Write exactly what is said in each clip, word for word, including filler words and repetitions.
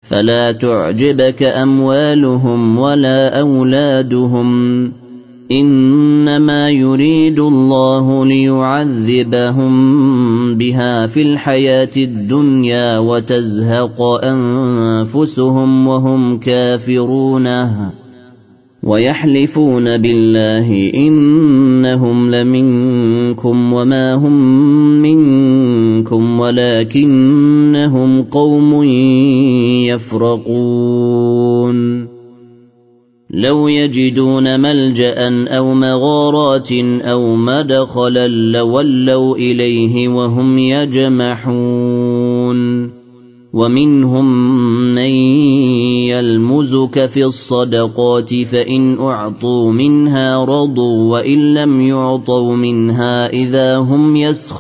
فلا تعجبك أموالهم ولا أولادهم إنما يريد الله ليعذبهم بها في الحياة الدنيا وتزهق أنفسهم وهم كافرون ويحلفون بالله إنهم لمنكم وما هم منكم ولكنهم قوم يفرقون لو يجدون ملجأ أو مغارات أو مدخلا لولوا إليه وهم يجمحون ومنهم من يلمزك في الصدقات فإن أعطوا منها رضوا وإن لم يعطوا منها إذا هم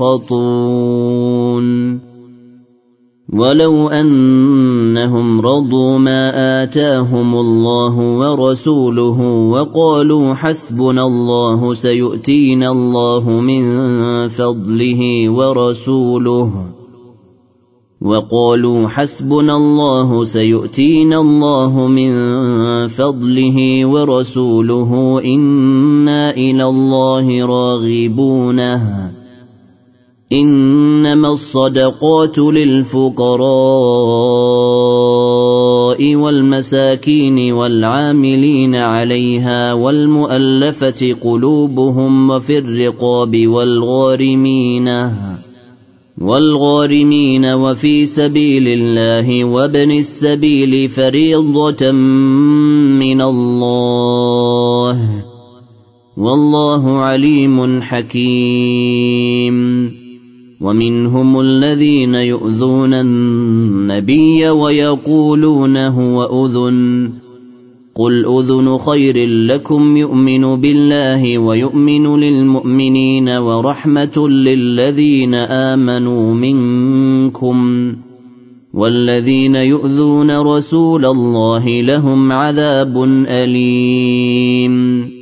يسخطون ولو أنهم رضوا ما آتاهم الله ورسوله وقالوا حسبنا الله سيؤتينا الله من فضله ورسوله وقالوا حسبنا الله سيؤتينا الله من فضله ورسوله إنا إلى الله راغبون إنما الصدقات للفقراء والمساكين والعاملين عليها والمؤلفة قلوبهم وفي الرقاب والغارمين والغارمين وفي سبيل الله وابن السبيل فريضة من الله والله عليم حكيم ومنهم الذين يؤذون النبي ويقولون هو أذن قل أذن خير لكم يؤمن بالله ويؤمن للمؤمنين ورحمة للذين آمنوا منكم والذين يؤذون رسول الله لهم عذاب أليم